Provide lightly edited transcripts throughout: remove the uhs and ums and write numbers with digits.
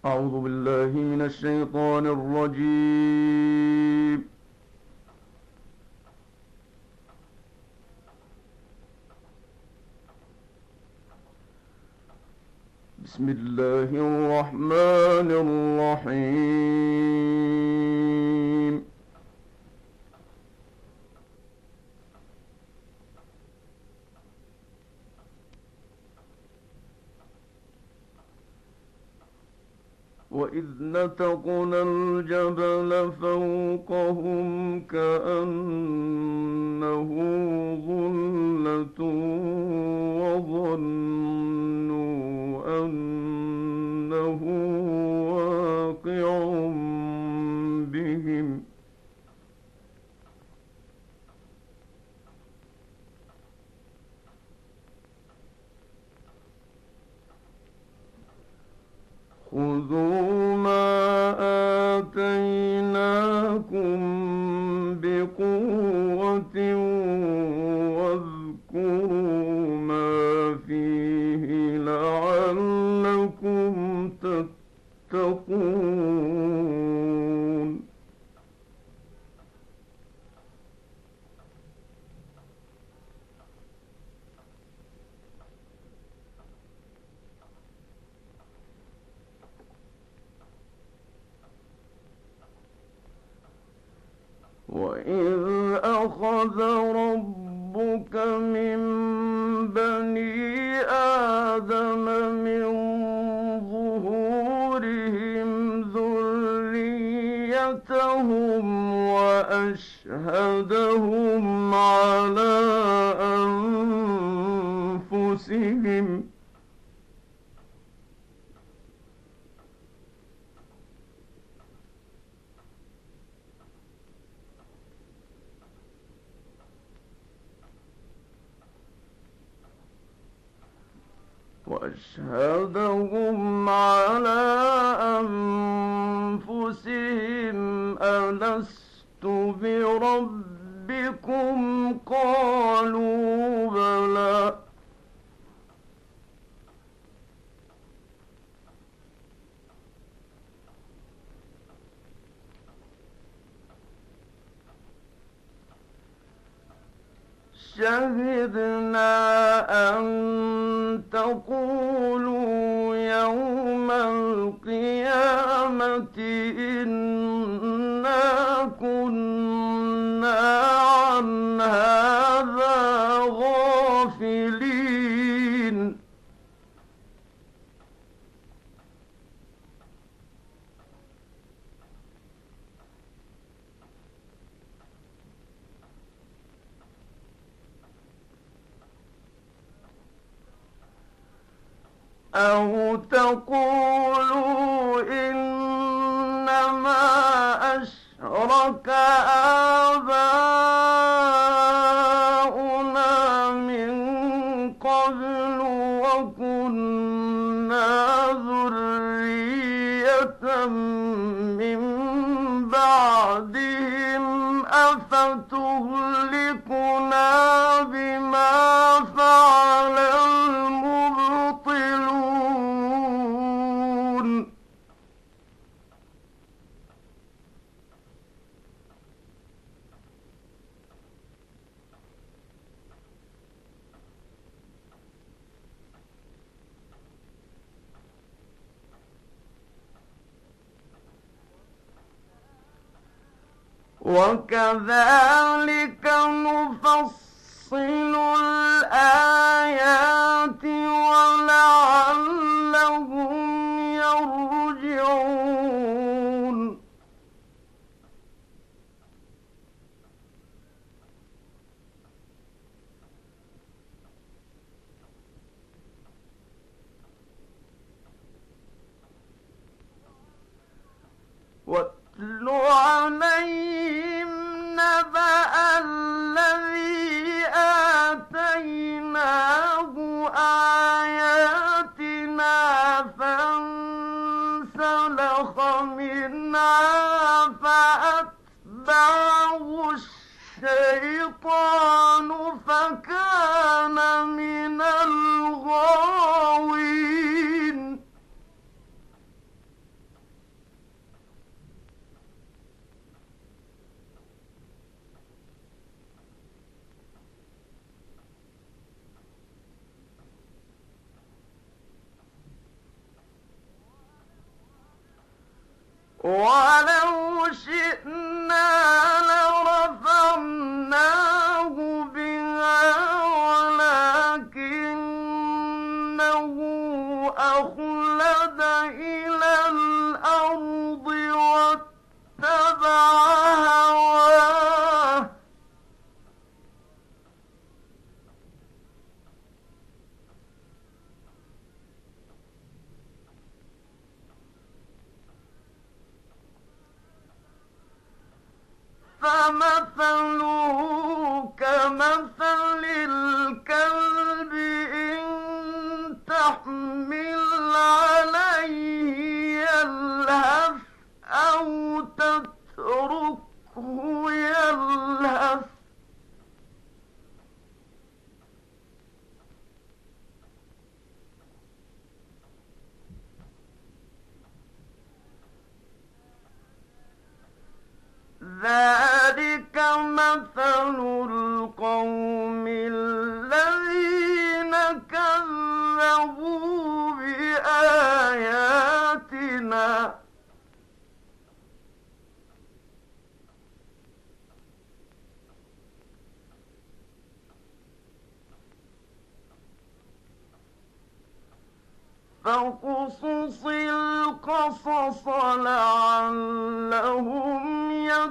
أعوذ بالله من الشيطان الرجيم. بسم الله الرحمن الرحيم. وإذ نتقنا الجبل فوقهم كأنه ظلة وظنوا أنه واقع بهم خذوا ما آتيناكم بقوة واذكروا ما فيه لعلكم تتقون. وإذ أخذ ربك من بني آدم من ظهورهم ذريتهم وأشهدهم على أنفسهم ألست بربكم قالوا بلى شهدنا أن تقولوا يوم القيامة إنا كنا عن هذا غافلين. أو تقولوا إنما أشرك آباؤنا من قبل وكنا ذرية من بعدهم أفتهلكنا بما فعل المبطلون. وكذلك نفصل الآيات ولعلهم يرجعون. واتل عليهم نبأ الذي آتيناه ولو شئنا لرفعناه بها ولكنه أخلد إلى الأرض واتبع هواه فمثله كمثل الكلب إن تحمل عليه يلهث أو تتركه يلهث ذلك مثل القوم الذين كذبوا بآياتنا فاقصص القصص لعلهم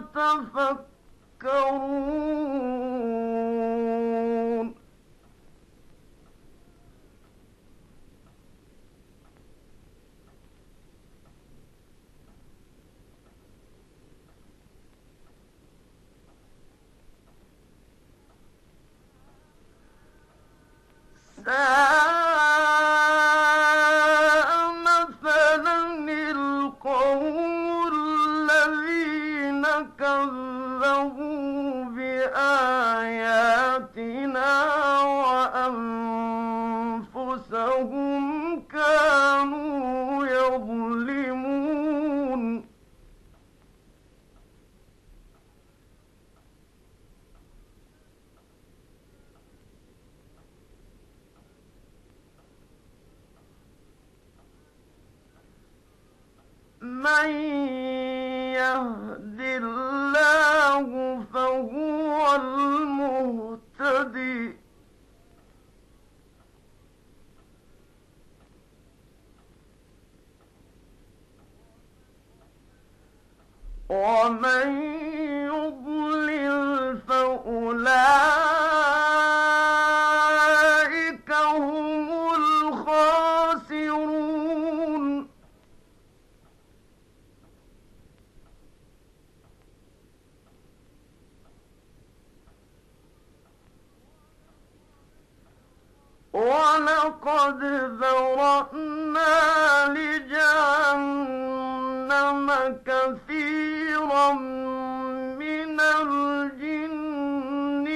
يتفكرون مثلا القوم الذين كذبوا بآياتنا وأنفسهم كانوا يظلمون من يهد الله فهو المهتدي ومن يضلل فأولئك هم الخاسرون ولقد ذرأنا لجهنم كثيرا من الجن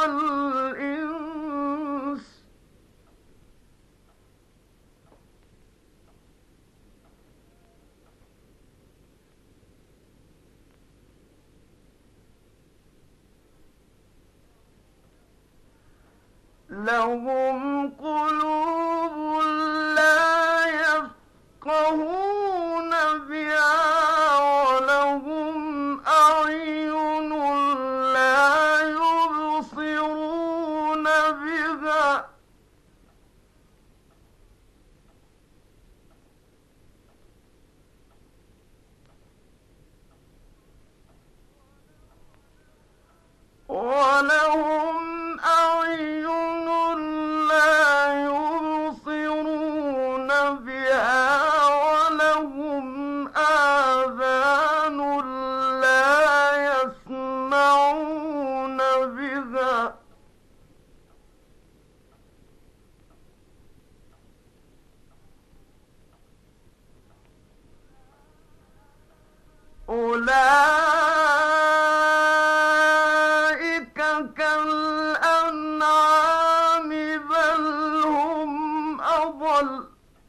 والإنس لهم قلوب لا يفقهون بها ولهم أعين لا يبصرون بها ولهم أعين لا يبصرون بها ولهم آذان لا يسمعون بها أولئك كالأنعام بل هم أضل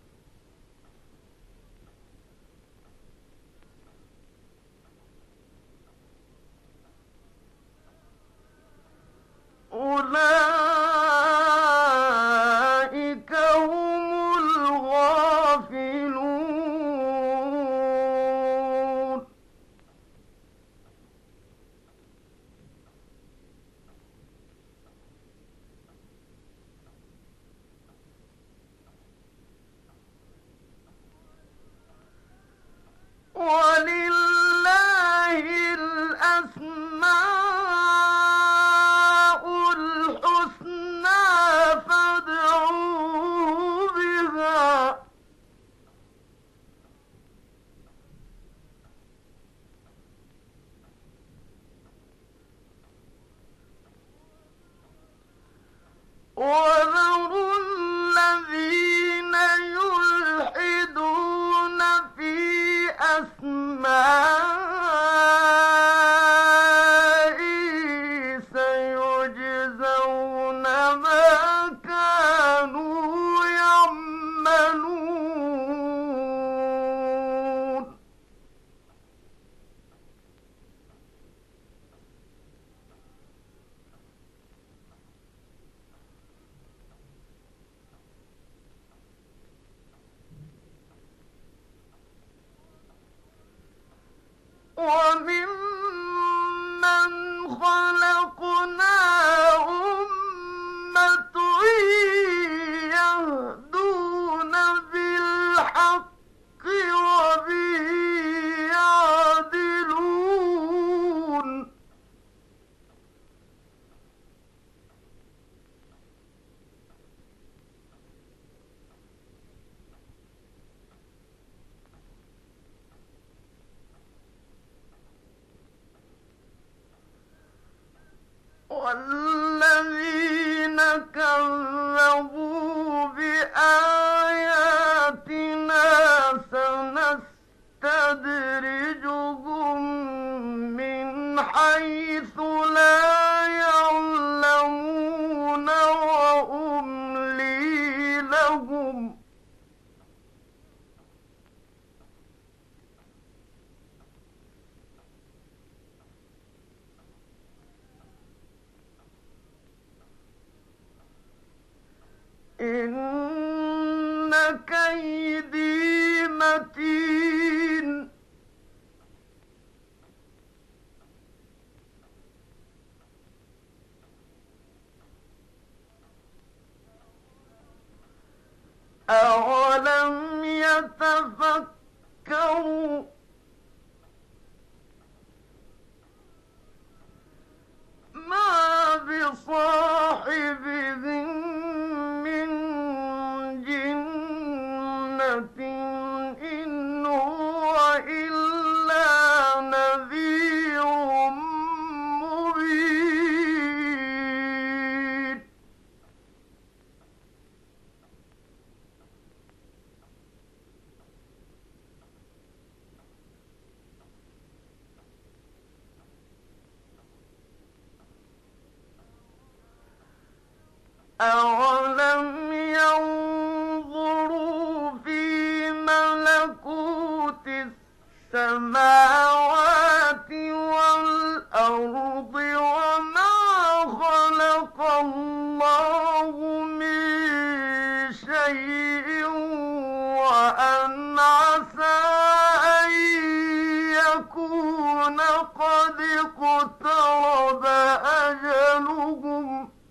أولئك هم الغافلون وذروا الذين يلحدون في أسمائه سيجزون ما كانوا يعملون وممن خلقنا أمة يهدون بالحق وبه يعدلون والذين كذبوا بآياتنا سنستدرجهم من حيث لا يعلمون وأملي لهم إن كيدي متين أولم يتفكروا ما بصاحبهم من جنة إن هو إلا نذير مبين أولم ينظروا في ملكوت السماوات والأرض وما خلق الله من شيء وأن عسى أن يكون قد اقترب أجلهم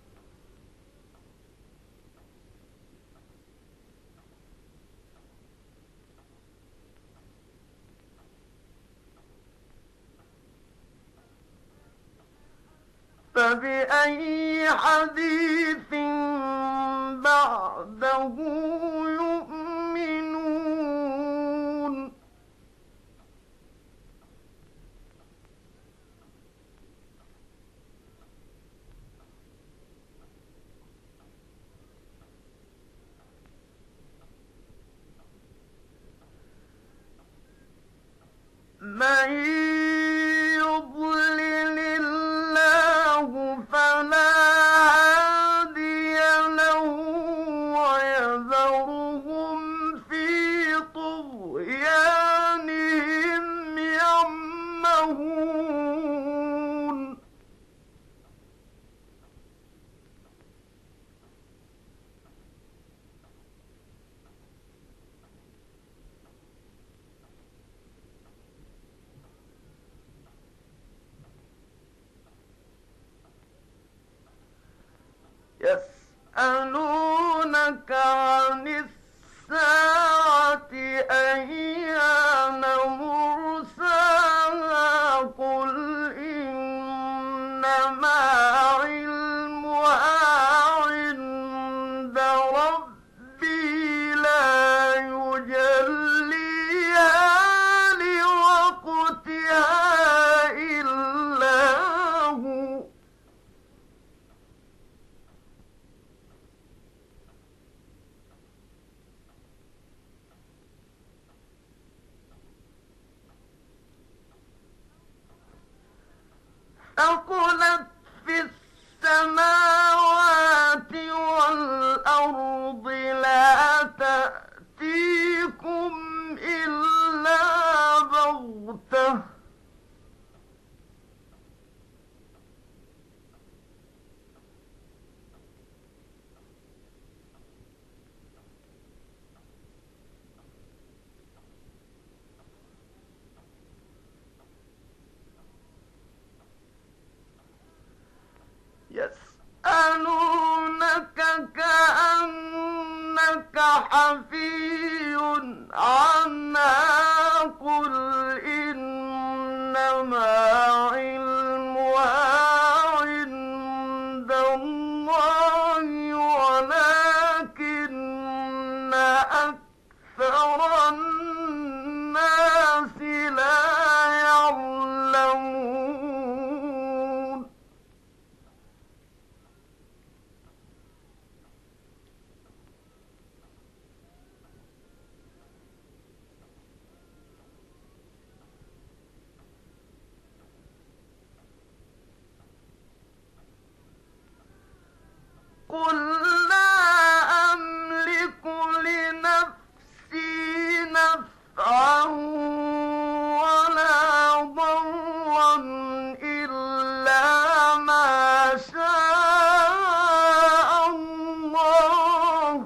فبأي حديث بعده يؤمنون من يضلل الله فلا هادي له ويذرهم في طغيانهم يعمهون. يسألونك عن الساعة أيان مرساها قل إنما علمها عند ربي لا يجليها لوقتها إلا هو ثقلت في السماوات والأرض لا تأتيكم إلا بغتة يسألونك كأنك حفي عنها قل إنما علمها عند الله ولكن أكثر الناس لا يعلمون قل لا أملك لنفسي نفعا ولا ضرا إلا ما شاء الله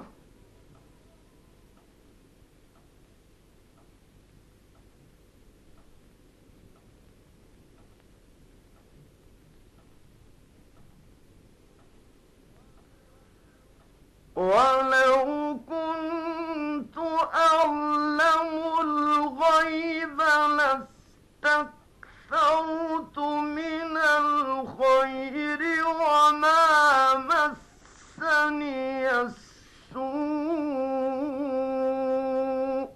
ولو كنت أعلم الغيب لاستكثرت من الخير وما مسني السوء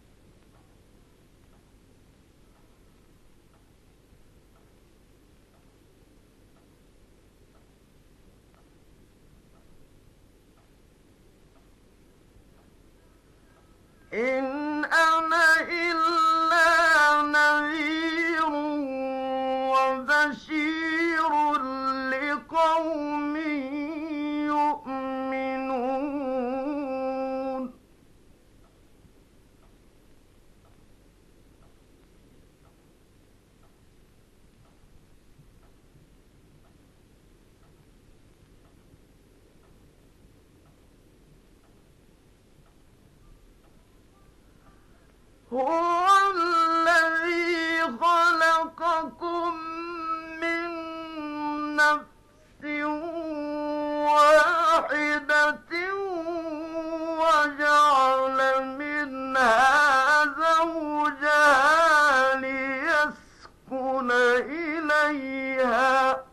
إن أنا إلا نذير وبشير لقوم يؤمنون هو الذي خلقكم من نفس واحدة وجعل منها زوجها ليسكن إليها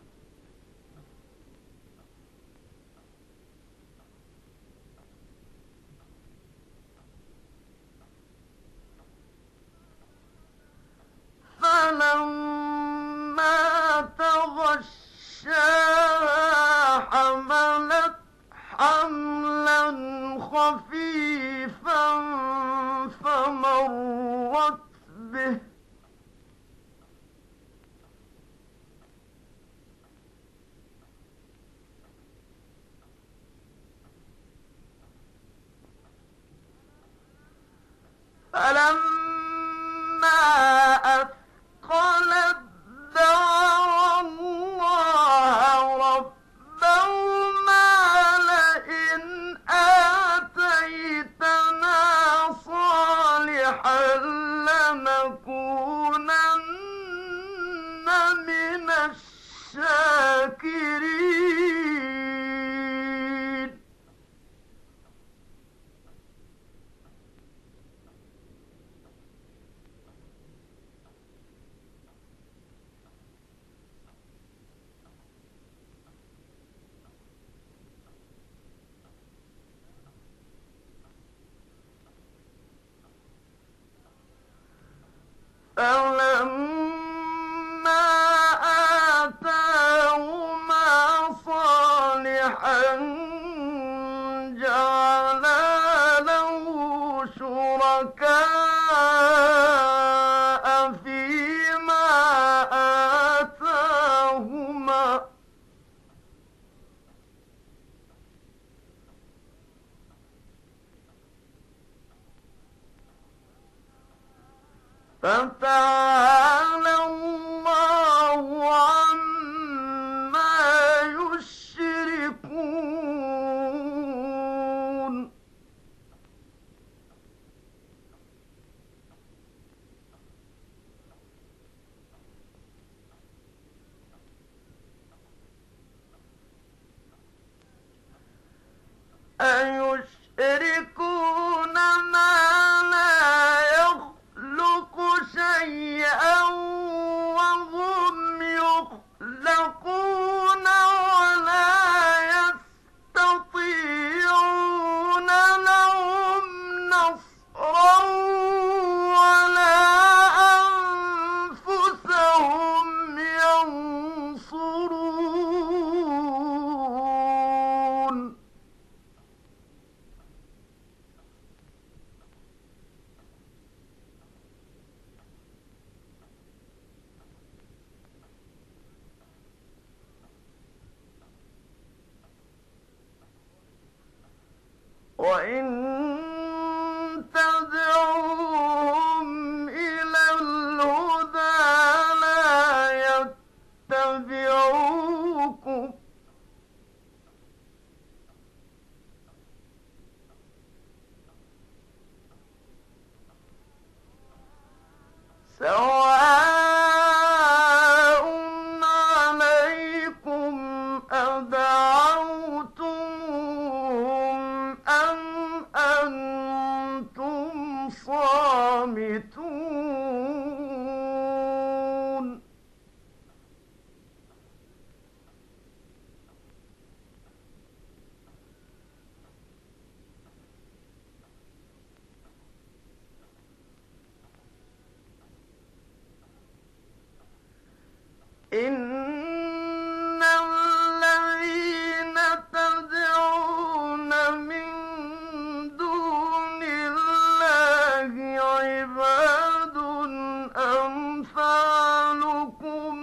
فلما تغشاها حملت حملا خفيفا فمرت به فلما أثقلت دعوا الله ربهما لئن آتيتنا صالحا لنكونن من الشاكرين فتعالى الله عما يشركون أيشركون ما لا يخلق شيئا وهم يخلقون ولا يستطيعون لهم نصرا ولا أنفسهم ينصرون وإن تدعوهم إلى الهدى لا يتبعوكم سواء عليكم أدعوتموهم أم أنتم صامتون إن الذين تدعون من دون الله عباد أمثالكم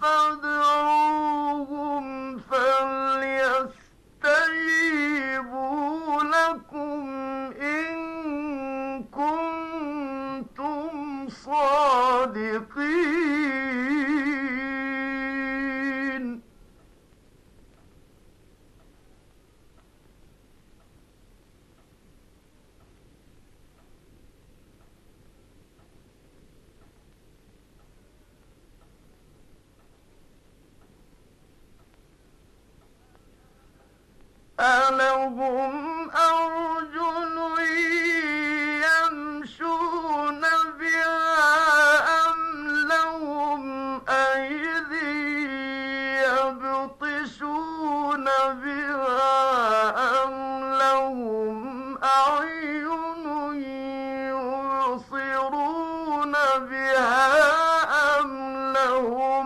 فادعوهم فليستجيبوا لكم إن كنتم صادقين ألهم أرجل يمشون بها أم لهم أيدي يبطشون بها أم لهم أعين يبصرون بها أم لهم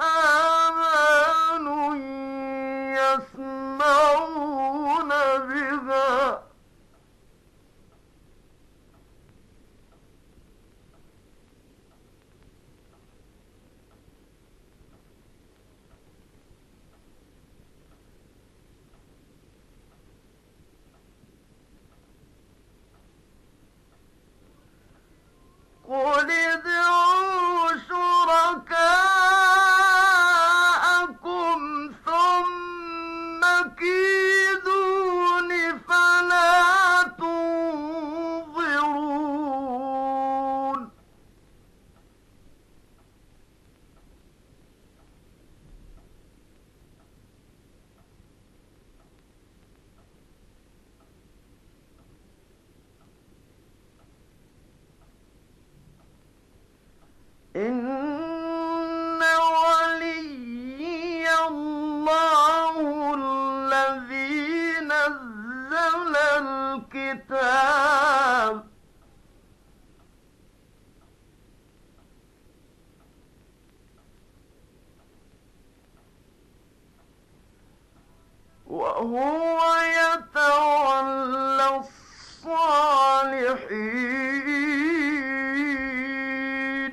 آذان يسمعون بها قل ادعوا شركاءكم ثم كيدون فلا تنظرون إن وليي الله الذي نزل الكتاب وهو يتولى الصالحين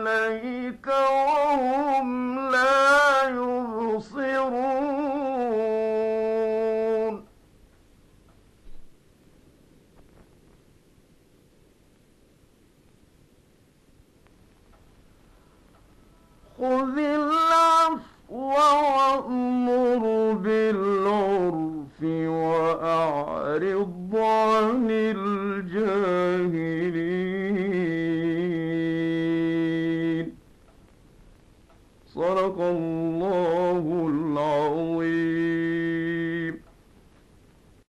إليك وهم لا يبصرون خذ العفو وأمر بالعرف وأعرض عن